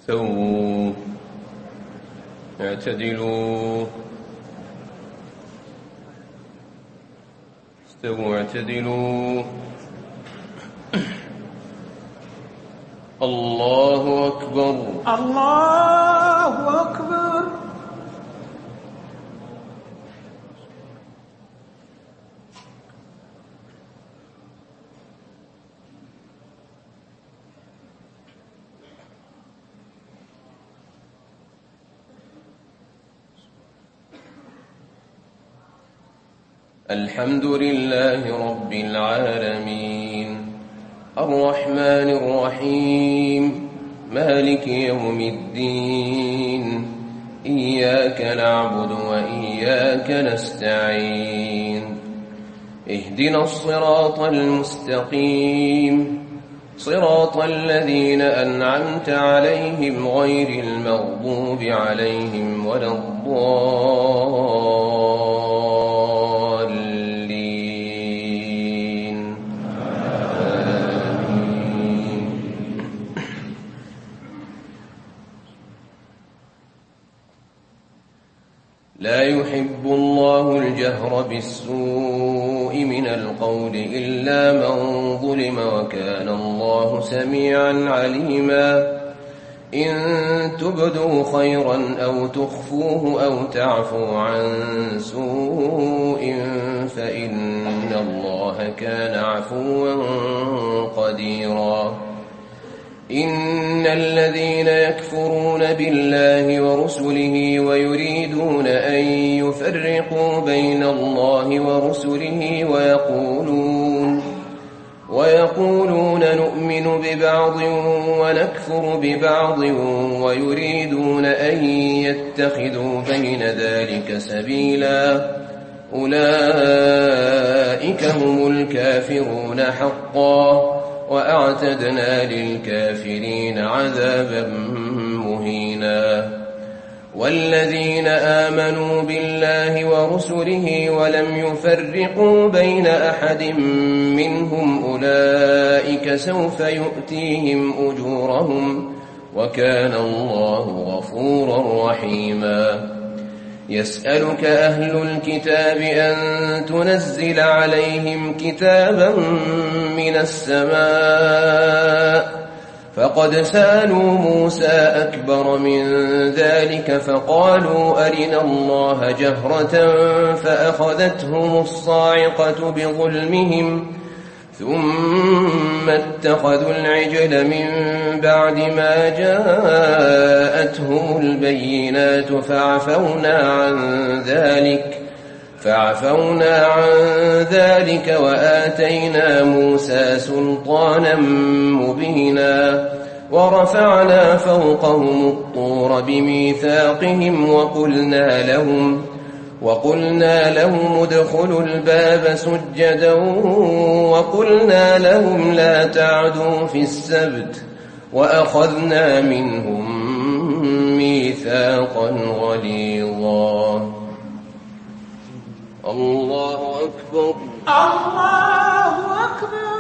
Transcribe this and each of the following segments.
استووا اعتدلوا استووا اعتدلوا. الله أكبر الله أكبر. الحمد لله رب العالمين الرحمن الرحيم مالك يوم الدين إياك نعبد وإياك نستعين اهدنا الصراط المستقيم صراط الذين أنعمت عليهم غير المغضوب عليهم ولا الضالين آمين. لا يحب الله الجهر بالسوء من القول إلا من ظلم وكان الله سميعا عليما. إن تبدوا خيرا أو تخفوه أو تعفوا عن سوء فإن الله كان عفوا قديرا. إن الذين يكفرون بالله ورسله ويريدون أن يفرقوا بين الله ورسله ويقولون نؤمن ببعض ونكفر ببعض ويريدون أن يتخذوا بين ذلك سبيلا أولئك هم الكافرون حقا وأعتدنا للكافرين عذابا مهينا. والذين آمنوا بالله ورسله ولم يفرقوا بين أحد منهم أولئك سوف يؤتيهم أجورهم وكان الله غفورا رحيما. يسألك أهل الكتاب أن تنزل عليهم كتابا من السماء فقد سألوا موسى أكبر من ذلك فقالوا أرنا الله جهرة فأخذتهم الصاعقة بظلمهم ثم اتخذوا العجل من بعد ما جاءتهم البينات فعفونا عن ذلك وآتينا موسى سلطانا مبينا. ورفعنا فوقهم الطور بميثاقهم وقلنا لهم ادخلوا الباب سجدا وقلنا لهم لا تعدوا في السبت وأخذنا منهم ميثاقا غليظا. الله أكبر الله أكبر.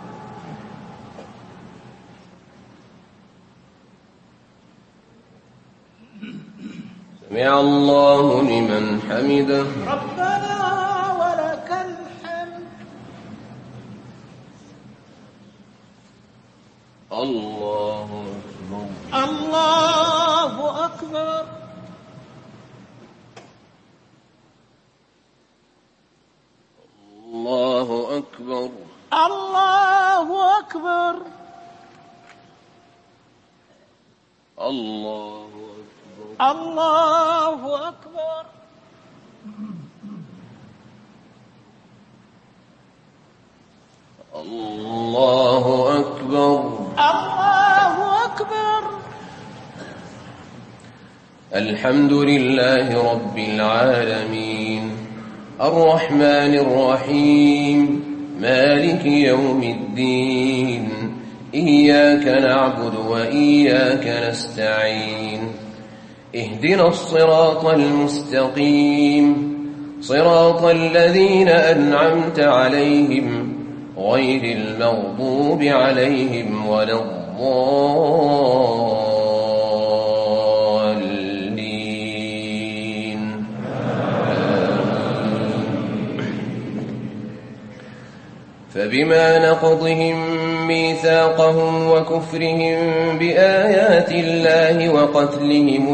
سمع الله لمن حمده ربنا ولك الحمد. الله أكبر الله أكبر. الله أكبر الله أكبر. الله أكبر الله أكبر. الله أكبر الله أكبر. الحمد لله رب العالمين الرحمن الرحيم مالك يوم الدين إياك نعبد وإياك نستعين اهدنا الصراط المستقيم صراط الذين أنعمت عليهم غير المغضوب عليهم ولا الضالين فبما نقضهم ميثاقهم وكفرهم بآيات الله وقتلهم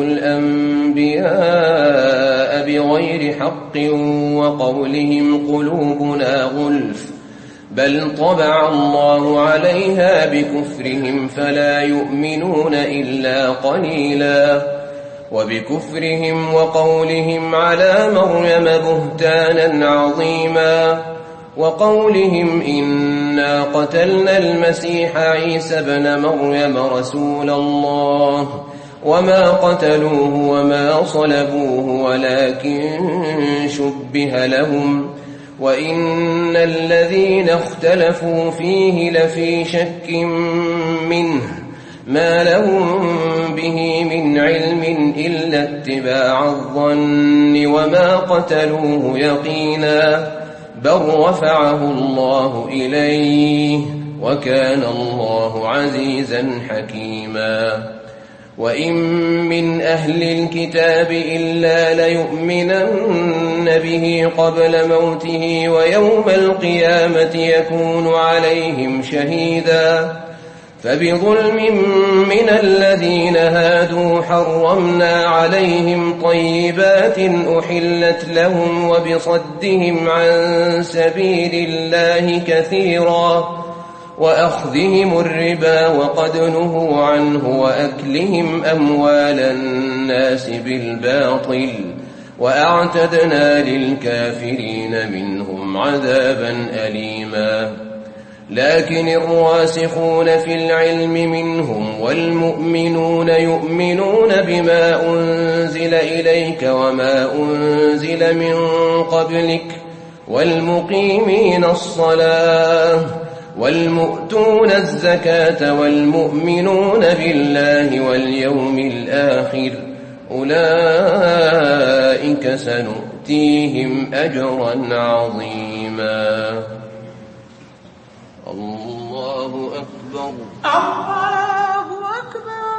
الأنبياء بغير حق وقولهم قلوبنا غلف بل طبع الله عليها بكفرهم فلا يؤمنون إلا قليلا وبكفرهم وقولهم على مريم بهتانا عظيما وقولهم إنا قتلنا المسيح عيسى ابن مريم رسول الله وما قتلوه وما صلبوه ولكن شبه لهم وإن الذين اختلفوا فيه لفي شك منه ما لهم به من علم إلا اتباع الظن وما قتلوه يقينا بل رفعه الله إليه وكان الله عزيزا حكيما وإن من أهل الكتاب إلا ليؤمنن به قبل موته ويوم القيامة يكون عليهم شهيدا فبظلم من الذين هادوا حرمنا عليهم طيبات أحلت لهم وبصدهم عن سبيل الله كثيرا وأخذهم الربا وقد نهوا عنه وأكلهم أموال الناس بالباطل وأعتدنا للكافرين منهم عذابا أليما لكن الراسخون في العلم منهم والمؤمنون يؤمنون بما أنزل إليك وما أنزل من قبلك والمقيمين الصلاة والمؤتون الزكاة والمؤمنون بالله واليوم الآخر أولئك سنؤتيهم أجرا عظيما الله أكبر الله أكبر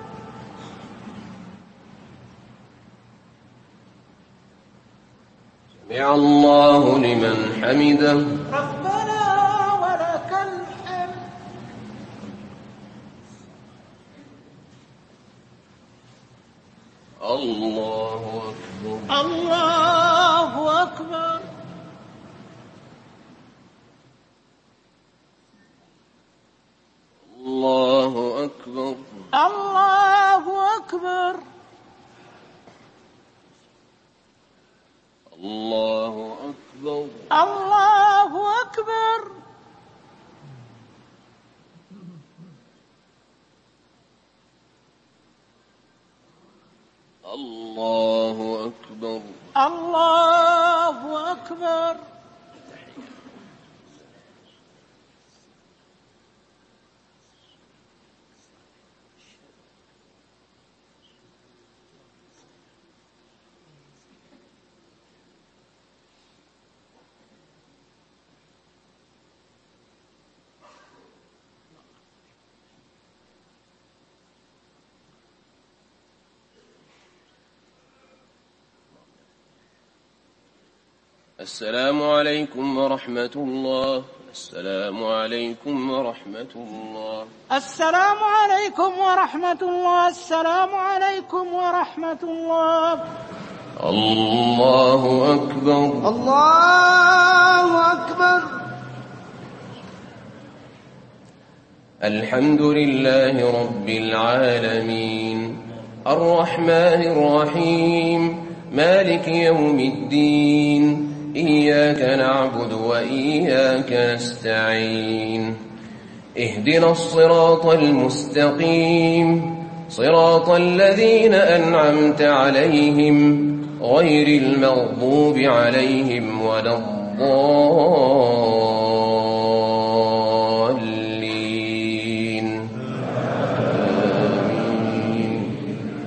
سمع الله لمن حمده ربنا ولك الحمد الله أكبر الله أكبر الله أكبر الله أكبر الله أكبر الله أكبر الله أكبر الله أكبر السلام عليكم ورحمة الله السلام عليكم ورحمة الله السلام عليكم ورحمة الله السلام عليكم ورحمة الله الله أكبر الله أكبر الحمد لله رب العالمين الرحمن الرحيم مالك يوم الدين إياك نعبد وإياك نستعين اهدنا الصراط المستقيم صراط الذين أنعمت عليهم غير المغضوب عليهم ولا الضالين آمين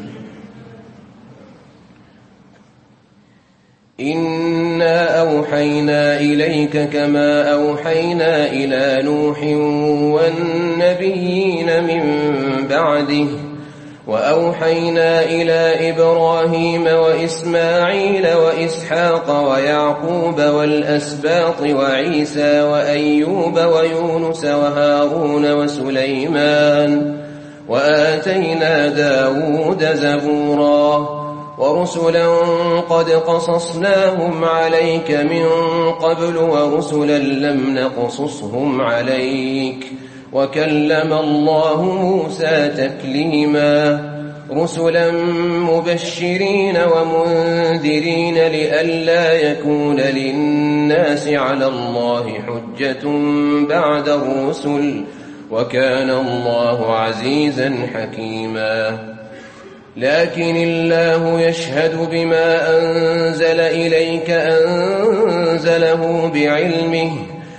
إنا أوحينا إليك كما أوحينا إلى نوح والنبيين من بعده وأوحينا إلى إبراهيم وإسماعيل وإسحاق ويعقوب والأسباط وعيسى وأيوب ويونس وهارون وسليمان وآتينا داود زبورا ورسلا قد قصصناهم عليك من قبل ورسلا لم نقصصهم عليك وكلم الله موسى تكليما رسلا مبشرين ومنذرين لئلا يكون للناس على الله حجة بعد الرسل وكان الله عزيزا حكيما لكن الله يشهد بما أنزل إليك أنزله بعلمه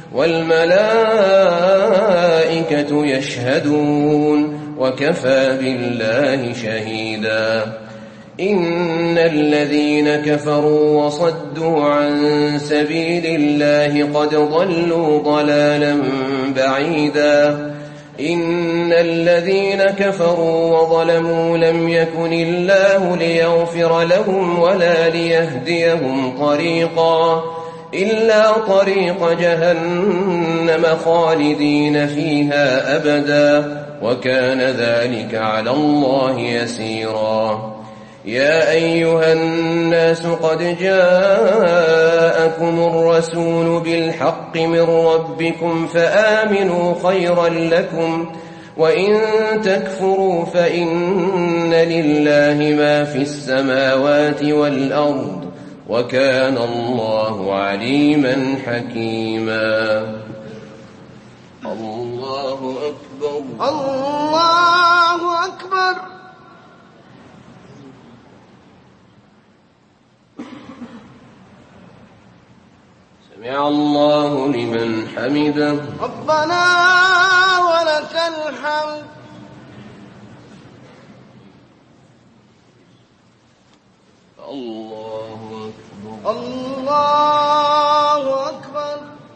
والملائكة يشهدون وكفى بالله شهيدا إن الذين كفروا وصدوا عن سبيل الله قد ضلوا ضلالا بعيدا إن الذين كفروا وظلموا لم يكن الله ليغفر لهم ولا ليهديهم طريقا إلا طريق جهنم خالدين فيها أبدا وكان ذلك على الله يسيرا يا أيها الناس قد جاءكم الرسول بالحق من ربكم فآمنوا خيرا لكم وإن تكفروا فإن لله ما في السماوات والأرض وكان الله عليما حكيما الله أكبر الله أكبر سمع الله لمن حمده ربنا ولك الحمد الله أكبر الله أكبر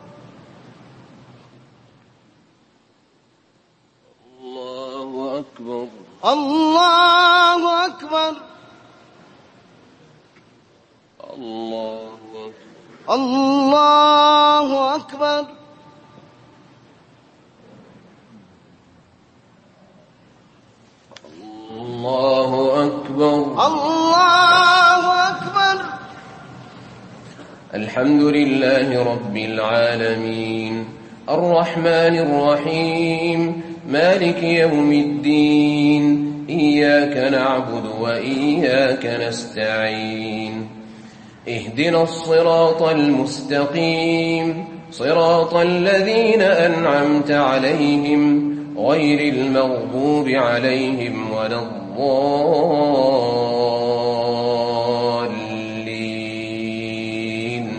الله أكبر الله أكبر الله أكبر الله أكبر الله أكبر الله أكبر الحمد لله رب العالمين الرحمن الرحيم مالك يوم الدين إياك نعبد وإياك نستعين اهدنا الصراط المستقيم صراط الذين أنعمت عليهم غير المغضوب عليهم ولا الضالين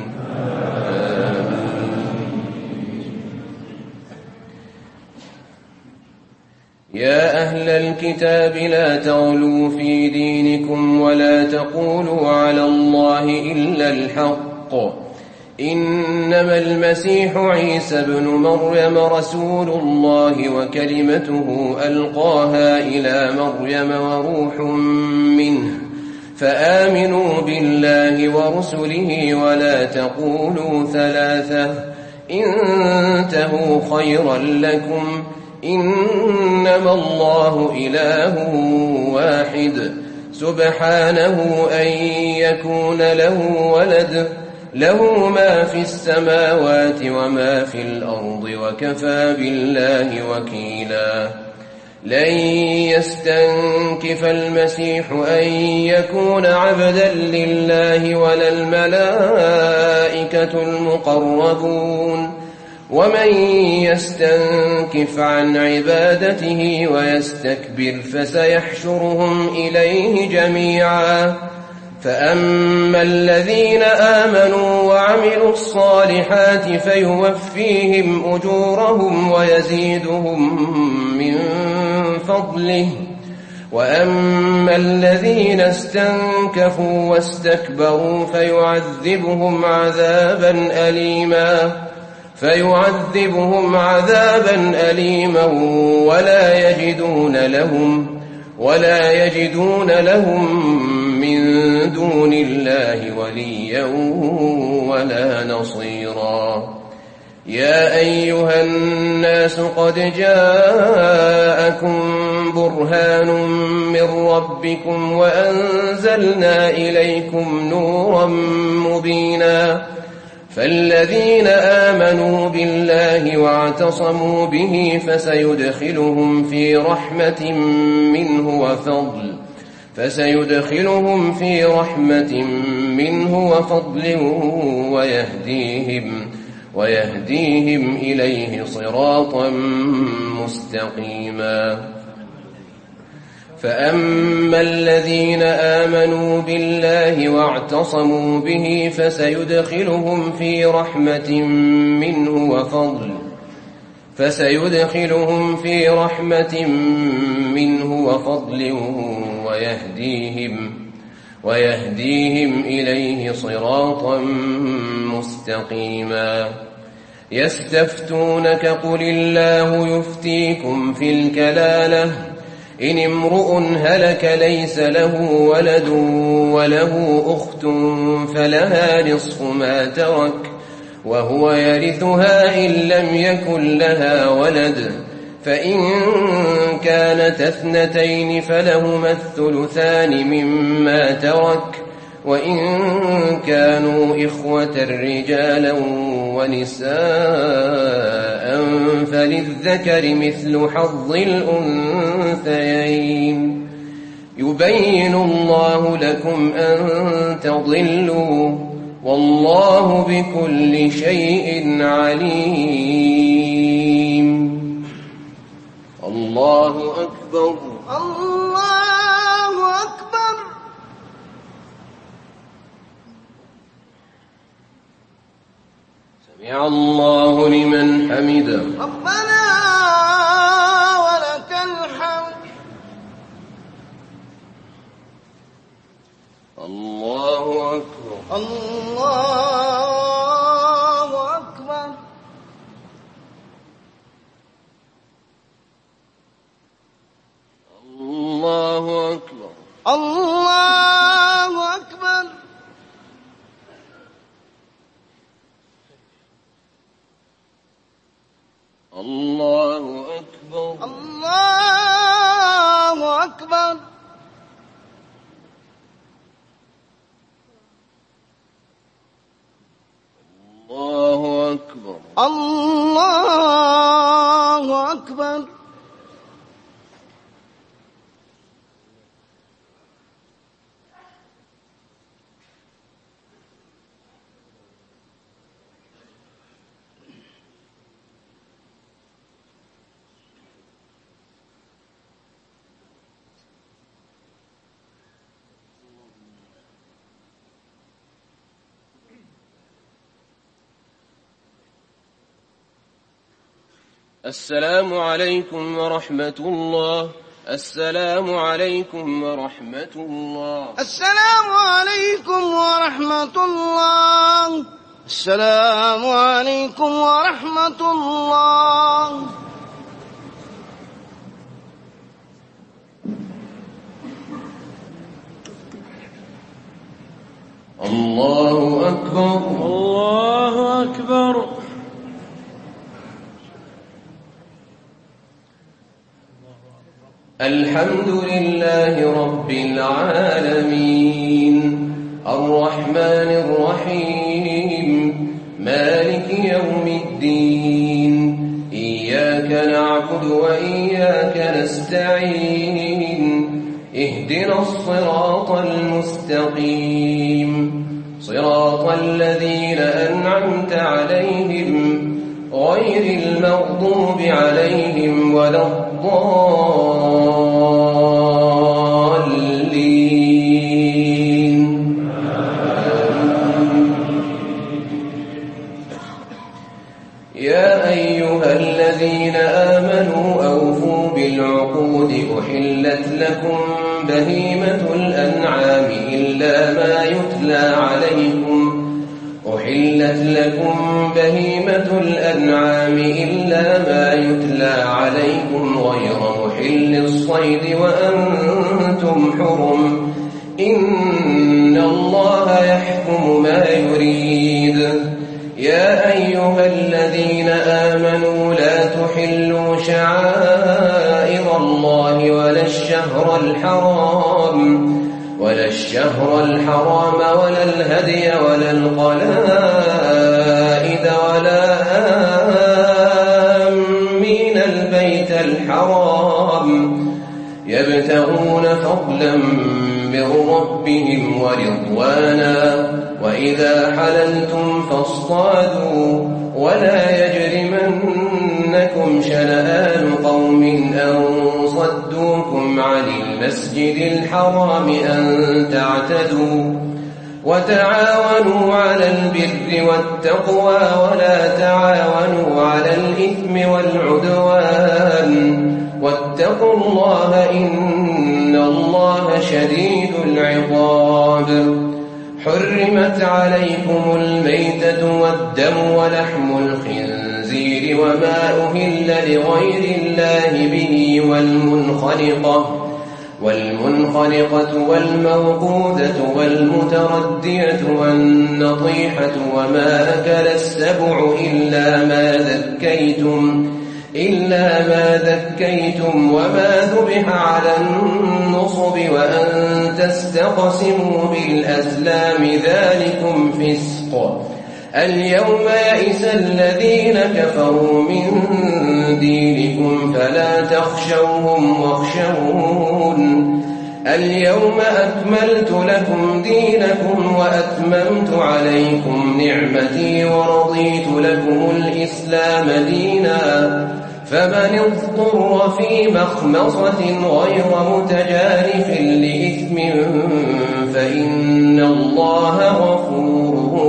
يا أهل الكتاب لا تغلوا في دينكم ولا تقولوا على الله إلا الحق إنما المسيح عيسى ابن مريم رسول الله وكلمته ألقاها إلى مريم وروح منه فآمنوا بالله ورسله ولا تقولوا ثلاثة انتهوا خيرا لكم إنما الله إله واحد سبحانه أن يكون له ولد له ما في السماوات وما في الأرض وكفى بالله وكيلا لن يستنكف المسيح أن يكون عبدا لله ولا الملائكة المقربون ومن يستنكف عن عبادته ويستكبر فسيحشرهم إليه جميعا فأما الذين آمنوا وعملوا الصالحات فيوفيهم أجورهم ويزيدهم من فضله وأما الذين استنكفوا واستكبروا فيعذبهم عذابا أليما ولا يجدون لهم ولا يجدون لهم من دون الله وليا ولا نصيرا. يا أيها الناس قد جاءكم برهان من ربكم وأنزلنا إليكم نورا مبينا فالذين آمنوا بالله واعتصموا به فسيدخلهم في رحمة منه وفضل ويهديهم إليه صراطا مستقيما. فأما الذين آمنوا بالله واعتصموا به فسيدخلهم في رحمة منه وفضل ويهديهم إليه صراطا مستقيما. يستفتونك قل الله يفتيكم في الكلالة إن امرؤ هلك ليس له ولد وله أخت فلها نصف ما ترك وهو يرثها إن لم يكن لها ولد فإن كانت اثنتين فلهما الثلثان مما ترك وإن كانوا إخوة رجالا ونساء فللذكر مثل حظ الأنثيين يبين الله لكم أن تضلوا والله بكل شيء عليم. الله أكبر. الله أكبر. سمع الله لمن حمده. ربنا ولك الحمد. الله أكبر. الله أكبر. الله أكبر. الله أكبر. الله أكبر. الله أكبر. الله أكبر. الله أكبر. السلام عليكم ورحمة الله. السلام عليكم ورحمة الله. السلام عليكم ورحمة الله. السلام عليكم ورحمة الله. الله أكبر. الله أكبر. الحمد لله رب العالمين الرحمن الرحيم مالك يوم الدين إياك نعبد وإياك نستعين اهدنا الصراط المستقيم صراط الذين أنعمت عليهم غير المغضوب عليهم ولا الضالين. يا أيها الذين آمنوا أوفوا بالعقود أحلت لكم بهيمة الأنعام إلا ما يتلى عليكم غير محل الصيد وأنتم حرم إن الله يحكم ما يريد يا أيها الذين آمنوا لا تحلوا شعائر الله ولا الشهر الحرام ولا الهدي ولا القلائد ولا آمين البيت الحرام يبتغون فضلا من ربهم ورضوانا وإذا حللتم فاصطادوا ولا يجرمنكم شنآن قوم أن صدوكم عن المسجد الحرام أن تعتدوا وتعاونوا على البر والتقوى ولا تعاونوا على الإثم والعدوان واتقوا الله إن الله شديد العقاب حرمت عليكم الميتة والدم ولحم الخنزير وما أهل لغير الله به والمنخنقة والموقوذة والمتردية والنطيحة وما أكل السبع إلا ما ذكيتم وما ذبح على النصب وأن تستقسموا بالأزلام ذلكم فسق اليوم يئس الذين كفروا من دينكم فلا تخشوهم واخشون اليوم أكملت لكم دينكم وأتممت عليكم نعمتي ورضيت لكم الإسلام دينا فمن اضطر في مخمصة غير متجانف لإثم فإن الله غفور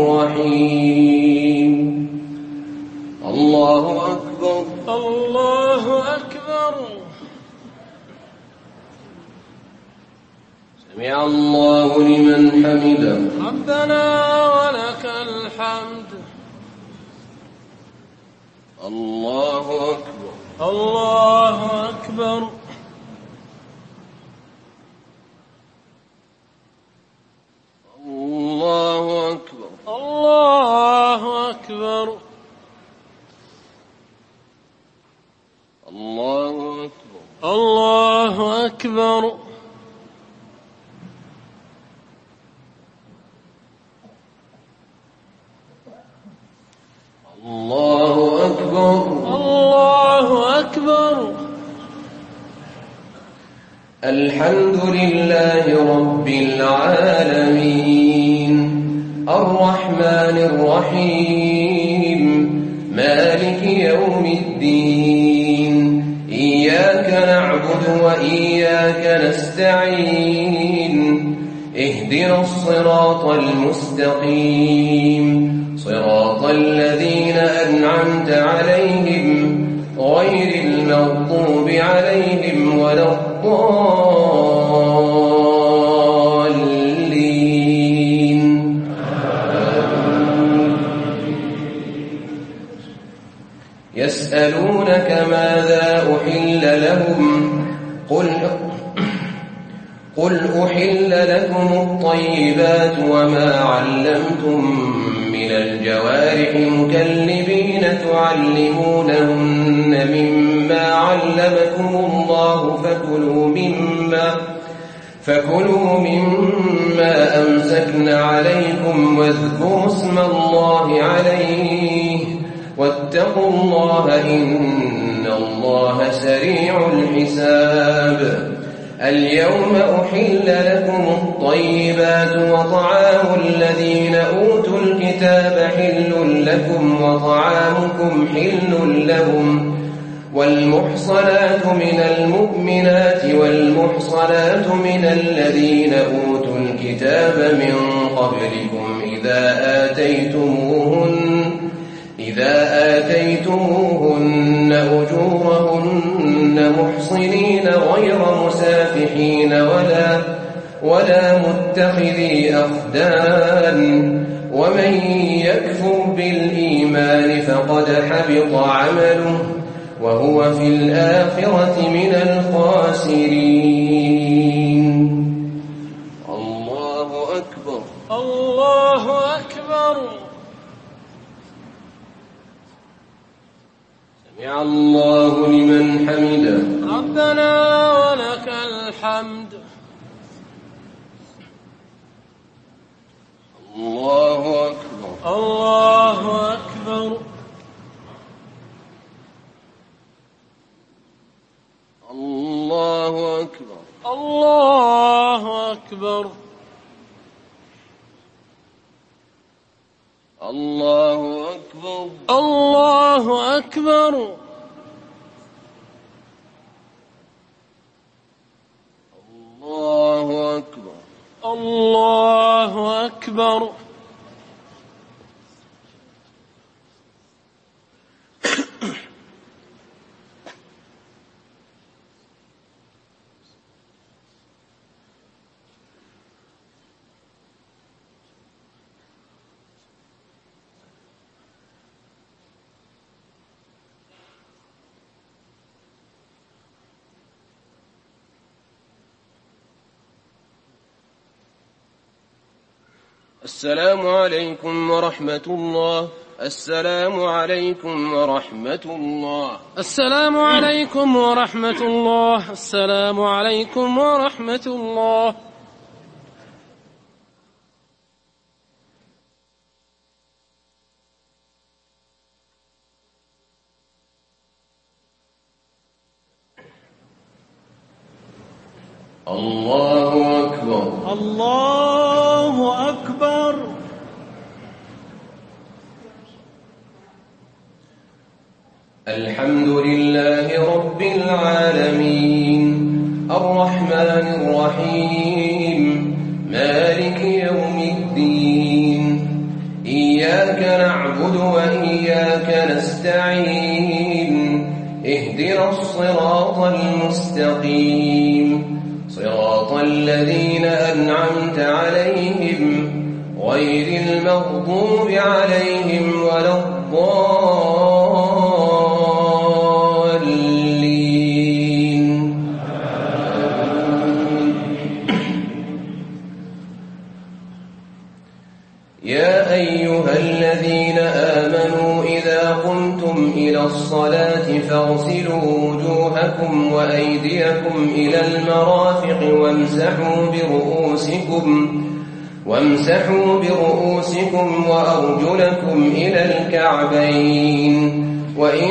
رحيم الله أكبر الله أكبر سمع الله لمن حمده ربنا ولك الحمد الله أكبر الله أكبر الله أكبر الله أكبر الله أكبر الله أكبر الله أكبر الله أكبر الحمد لله رب العالمين الرحمن الرحيم مالك يوم الدين إياك نعبد وإياك نستعين اهدنا الصراط المستقيم صراط الذين أنعمت عليهم غير المغضوب عليهم ولا الضالين يسألونك ماذا أحل لهم قل أحل لكم الطيبات وما علمتم من الجوارح مكلبين تعلمونهن مما علمكم الله فكلوا مما أمسكن عليكم واذكروا اسم الله عليه واتقوا الله إن الله سريع الحساب اليوم أحل لكم الطيبات وطعام الذين أوتوا الكتاب حل لكم وطعامكم حل لهم والمحصنات من المؤمنات والمحصنات من الذين أوتوا الكتاب من قبلكم إذا آتيتموهن أجورهن محصنين غير مسافحين ولا متخذي أخدان ومن يكفر بالإيمان فقد حبط عمله وهو في الآخرة من الخاسرين. الله أكبر. الله أكبر. سمع الله لمن حمده. ربنا ولك الحمد. الله أكبر. الله أكبر. الله أكبر. الله أكبر. الله أكبر. الله أكبر. الله أكبر. الله أكبر. السلام عليكم ورحمة الله. السلام عليكم ورحمة الله. السلام عليكم ورحمة الله. السلام عليكم ورحمة الله. الله أكبر. الله أكبر. الحمد لله رب العالمين الرحمن الرحيم مالك يوم الدين إياك نعبد وإياك نستعين اهدنا الصراط المستقيم صراط الذين أنعمت عليهم غير المغضوب عليهم ولا الضالين. يا أيها الذين آمنوا إذا قمتم إلى الصلاة فاغسلوا وجوهكم وأيديكم إلى المرافق وامسحوا برؤوسكم وأرجلكم إلى الكعبين وإن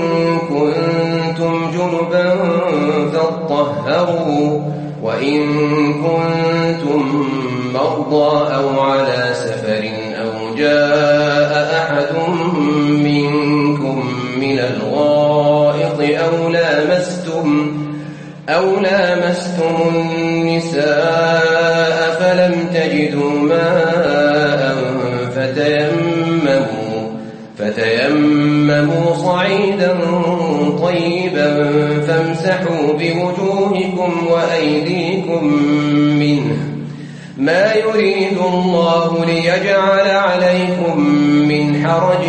كنتم جنبا فاطهروا وإن كنتم مرضى أو على سفر أو جاء أحد منكم من الغائط أو لامستم النساء فلم تجدوا ماء فتيمموا صعيدا طيبا فامسحوا بوجوهكم وأيديكم منه ما يريد الله ليجعل عليكم من حرج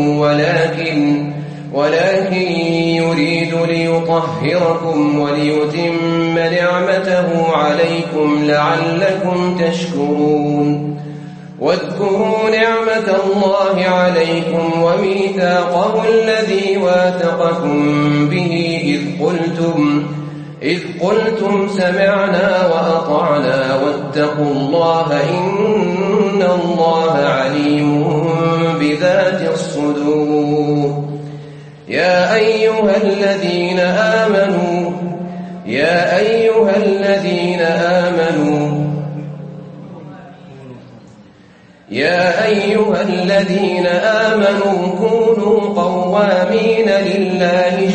ولكن يريد ليطهركم وليتم نعمته عليكم لعلكم تشكرون. واذكروا نعمة الله عليكم وميثاقه الذي واثقكم به إذ قلتم سمعنا وأطعنا واتقوا الله إن الله عليم بذات الصدور. يا أيها الذين آمنوا كونوا قوامين لله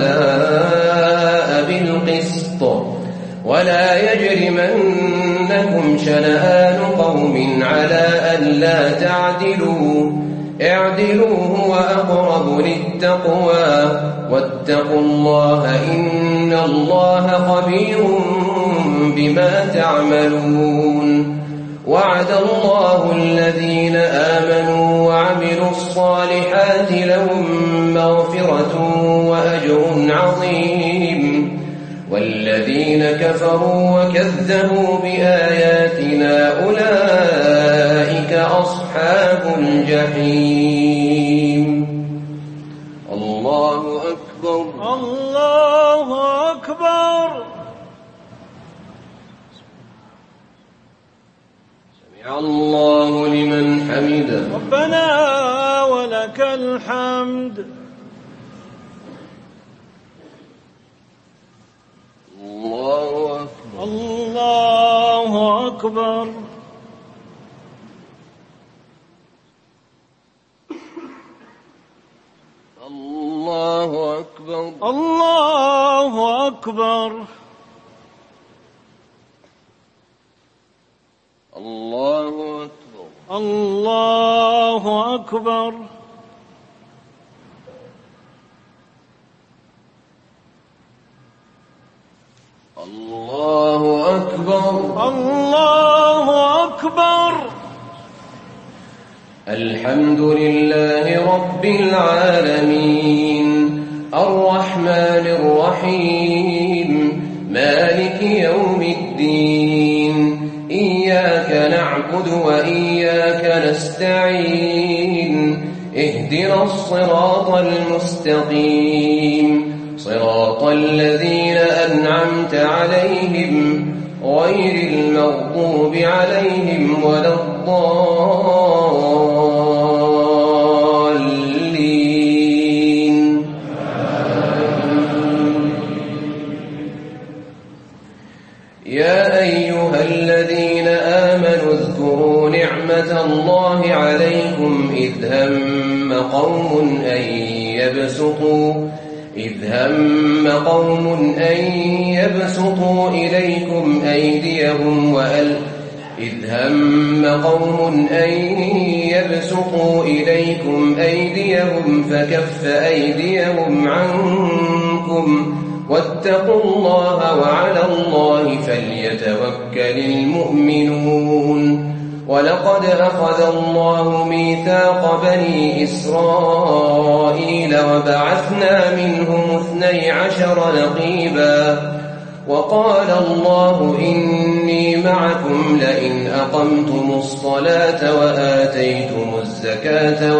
شهداء بالقسط ولا يجرمنكم شنآن قوم على ألا تعدلوا اعدلوا هو أقرب للتقوى واتقوا الله إن الله خبير بما تعملون. وعد الله الذين آمنوا وعملوا الصالحات لهم مغفرة وأجر عظيم والذين كفروا وكذبوا بآياتنا أولئك أصحاب الجحيم. الله أكبر. الله أكبر. سمع الله لمن حمده. ربنا ولك الحمد. الله أكبر. الله أكبر. الله أكبر. الله أكبر. الله أكبر. الله أكبر. الله أكبر. الله أكبر. الحمد لله رب العالمين الرحمن الرحيم مالك يوم الدين إياك نعبد وإياك نستعين اهدنا الصراط المستقيم صراط الذين أنعمت عليهم غير المغضوب عليهم ولا الضالين. يا أيها الذين آمنوا اذكروا نعمة الله عليكم إذ هم قوم أن يبسطوا إليكم أيديهم فكف أيديهم عنكم واتقوا الله وعلى الله فليتوكل المؤمنون. ولقد أخذ الله ميثاق بني إسرائيل وبعثنا منهم 12 نقيبا وقال الله إني معكم لئن أقمتم الصلاة وآتيتم الزكاة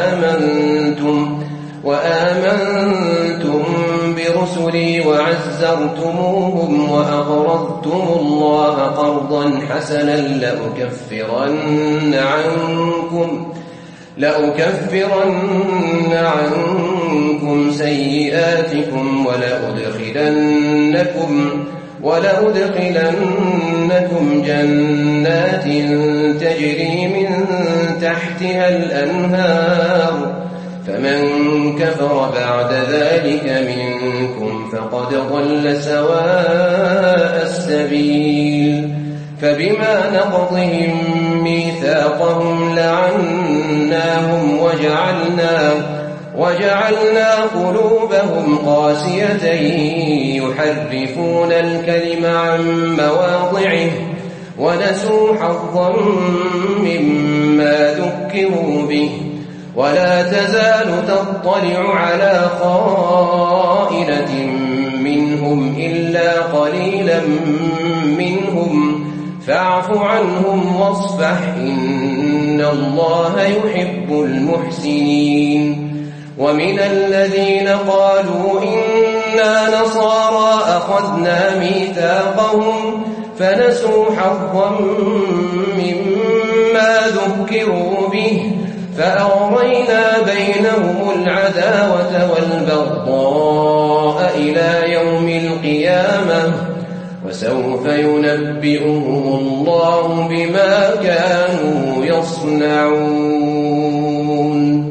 وآمنتم برسلي وعزرتموهم وأقرضتم الله قرضا حسنا لأكفرن عنكم سيئاتكم ولأدخلنكم جنات تجري من تحتها الأنهار فمن كفر بعد ذلك منكم فقد ضل سواء السبيل. فبما نقضهم ميثاقهم لعناهم وجعلنا قلوبهم قاسية يحرفون الكلم عن مواضعه ونسوا حظا مما ذكروا به ولا تزال تطلع على خائنة منهم إلا قليلا منهم فاعف عنهم واصفح إن الله يحب المحسنين. ومن الذين قالوا إنا نصارى أخذنا ميثاقهم فنسوا حظا مما ذكروا به فأغرينا بينهم العداوة والبغضاء إلى يوم القيامة وسوف ينبئهم الله بما كانوا يصنعون.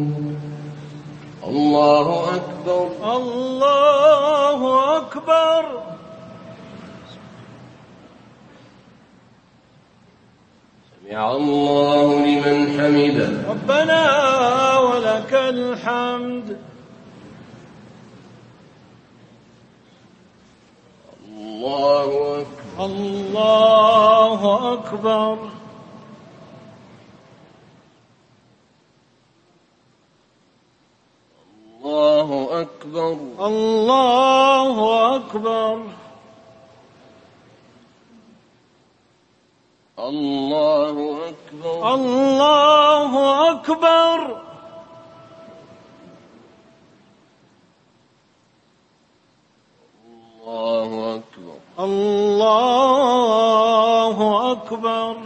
الله أكبر. الله أكبر. سمع الله لمن حمده. ربنا ولك الحمد. الله أكبر. الله أكبر. أكبر الله أكبر الله أكبر الله أكبر الله أكبر الله أكبر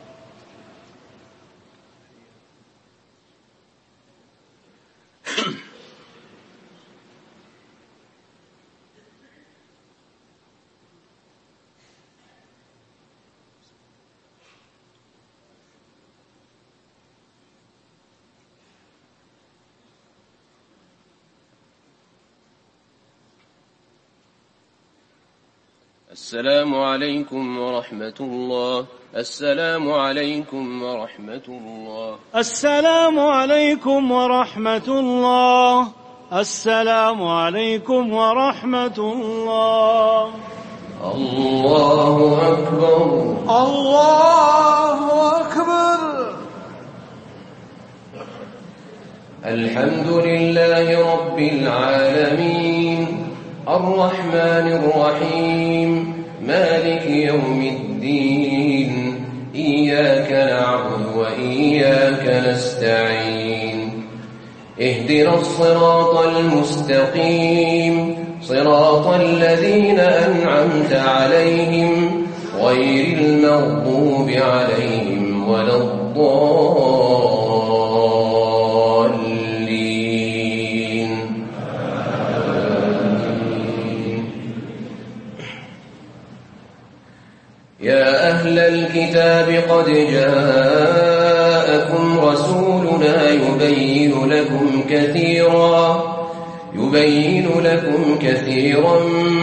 السلام عليكم ورحمة الله. السلام عليكم ورحمة الله. السلام عليكم ورحمة الله. السلام عليكم ورحمة الله. الله أكبر الله أكبر. الحمد لله رب العالمين الرحمن الرحيم مالك يوم الدين إياك نعبد وإياك نستعين اهدنا الصراط المستقيم صراط الذين أنعمت عليهم غير المغضوب عليهم ولا الضالين. يا أهل الكتاب قد جاءكم رسولنا يبين لكم كثيرا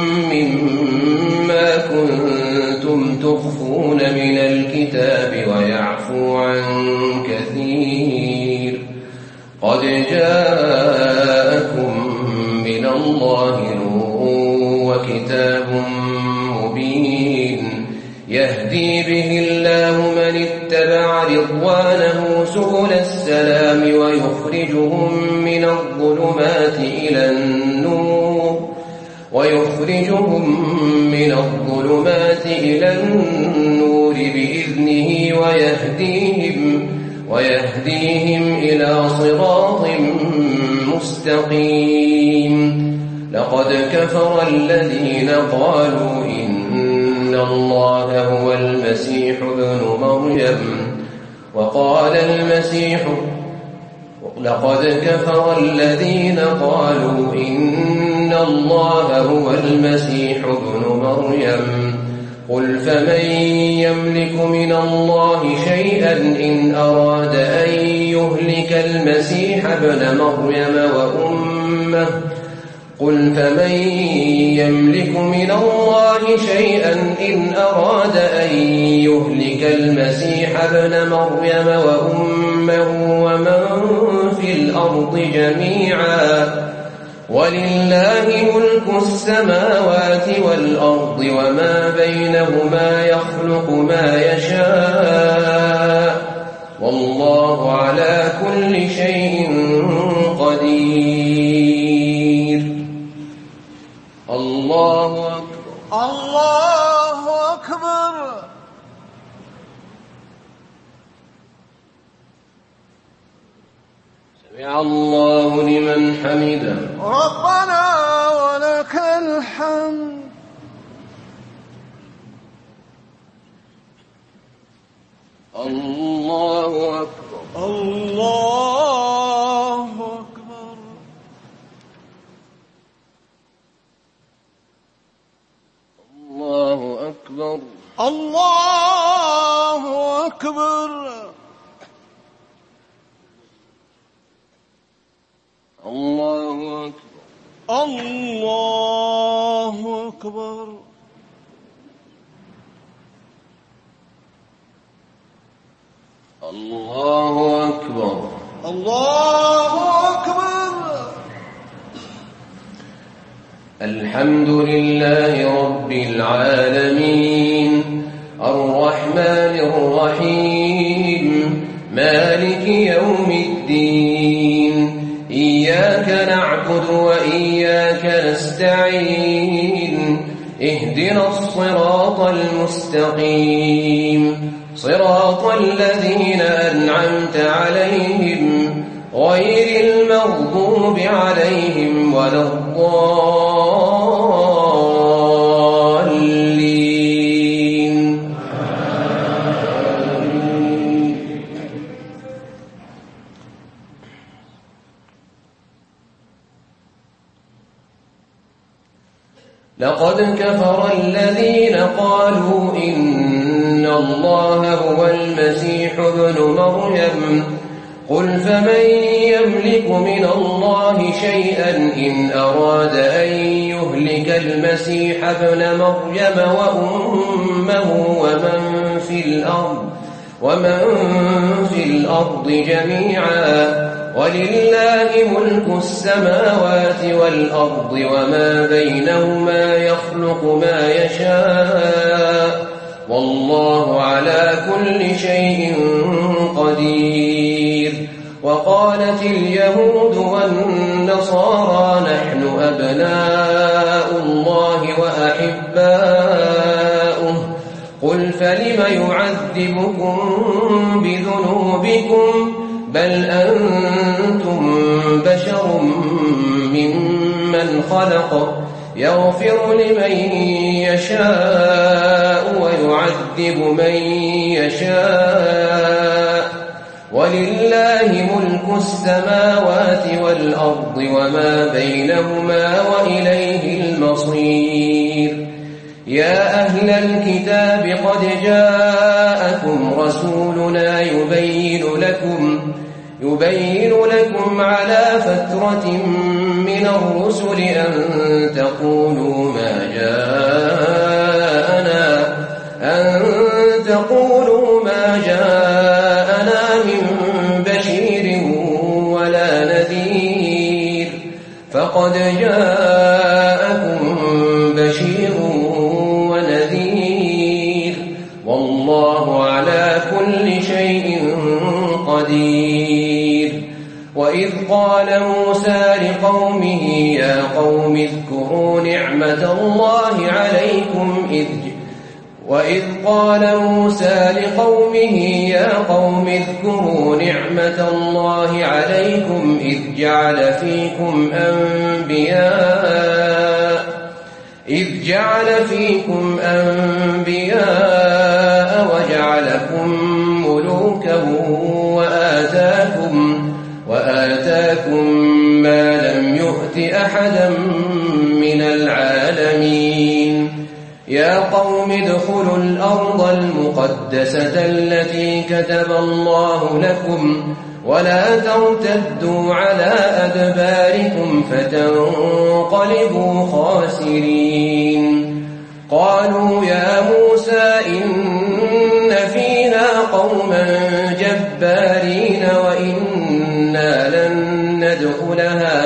مما كنتم تخفون من الكتاب ويعفو عن كثير. قد جاءكم من الله نور وكتاب مبين يهدي به الله من اتبع رضوانه سبل السلام ويخرجهم من الظلمات إلى النور بإذنه ويهديهم إلى صراط مستقيم. لقد كفر الذين قالوا إن الله هو المسيح ابن مريم لقد كفر الذين قالوا إن الله هو المسيح ابن مريم قل فمن يملك من الله شيئا إن أراد أن يهلك المسيح ابن مريم وأمه ومن في الأرض جميعا ولله ملك السماوات والأرض وما بينهما يخلق ما يشاء والله على كل شيء قدير. الله أكبر الله أكبر. سمع الله لمن حمده. ربنا ولك الحمد. الله أكبر الله أكبر. الله أكبر الله أكبر. الله أكبر الله أكبر. الله أكبر الله أكبر. الحمد لله رب العالمين الرحمن الرحيم مالك يوم الدين إياك نعبد وإياك نستعين اهدنا الصراط المستقيم صراط الذين أنعمت عليهم غير المغضوب عليهم ولا الضالين. لقد كفر الذين قالوا إن الله هو المسيح ابن مريم قل فمن يملك من الله شيئا إن أراد أن يهلك المسيح ابن مريم وأمه ومن في الأرض جميعا ولله ملك السماوات والأرض وما بينهما يخلق ما يشاء والله على كل شيء قدير. وقالت اليهود والنصارى نحن أبناء الله وأحباؤه قل فلم يعذبكم بذنوبكم بل أنتم بشر ممن خلق يغفر لمن يشاء ويعذب من يشاء ولله ملك السماوات والأرض وما بينهما وإليه المصير. يا أهل الكتاب قد جاءكم رسولنا يبين لكم على فترة من الرسل أن تقولوا ما جاءنا من بشير ولا نذير فقد جاءكم بشير ونذير والله على كل شيء قدير. وإذ قال موسى لقومه يا قوم اذكروا نعمة الله عليكم إذ جعل فيكم أنبياء وجعلكم ملوكا وآتاكم ما لم يؤت أحدا من العالمين. يا قوم ادخلوا الأرض المقدسة التي كتب الله لكم ولا ترتدوا على أدباركم فتنقلبوا خاسرين. قالوا يا موسى إن فينا قوما جبارين وإنا لن ندخلها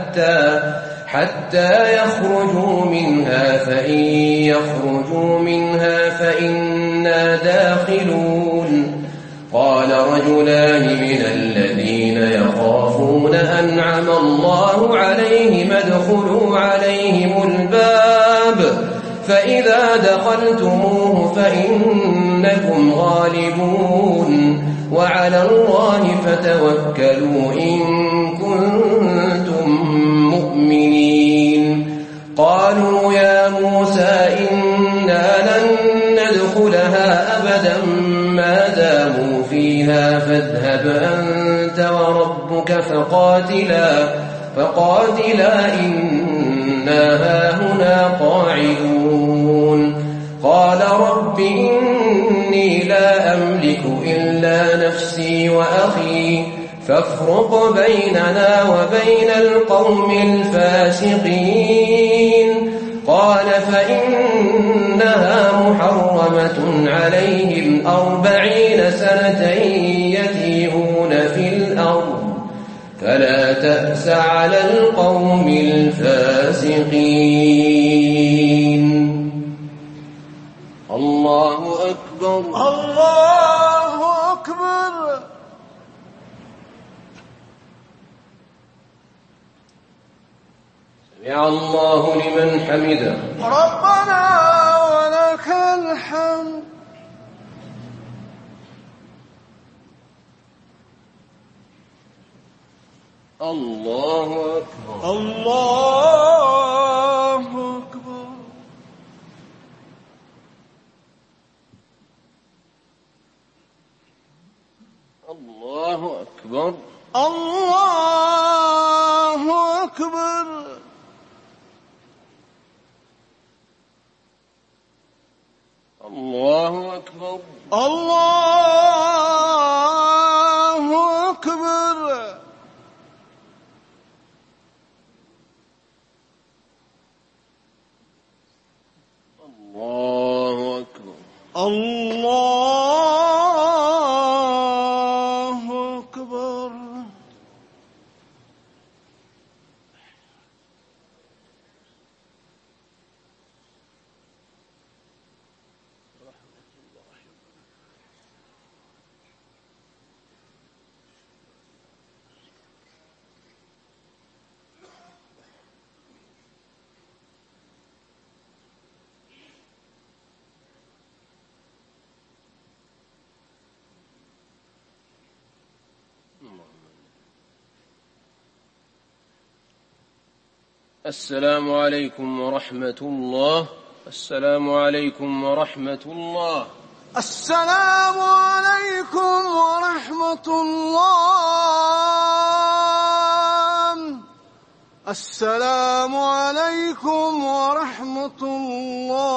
حتى يخرجوا منها فإن يخرجوا منها فإنا داخلون. قال رجلان من الذين يخافون أنعم الله عليهم ادخلوا عليهم الباب فإذا دخلتموه فإنكم غالبون وعلى الله فتوكلوا إن كنتم مؤمنين. قالوا يا موسى إنا لن ندخلها أبدا ما داموا فيها فاذهب أنت وربك فقاتلا إنا هاهنا قاعدون. قال رب إني لا أملك إلا نفسي وأخي فافرق بيننا وبين القوم الفاسقين. قال فإنها محرمة عليهم 40 سنة يتيهون في الأرض فلا تأس على القوم الفاسقين. الله أكبر. الله أكبر. سمع الله لمن حمده. ربنا ولك الحمد. الله أكبر. الله أكبر. الله أكبر. الله أكبر. الله أكبر. الله أكبر. الله أكبر. الله أكبر. السلام عليكم ورحمة الله. السلام عليكم ورحمة الله. السلام عليكم ورحمة الله. السلام عليكم ورحمة الله.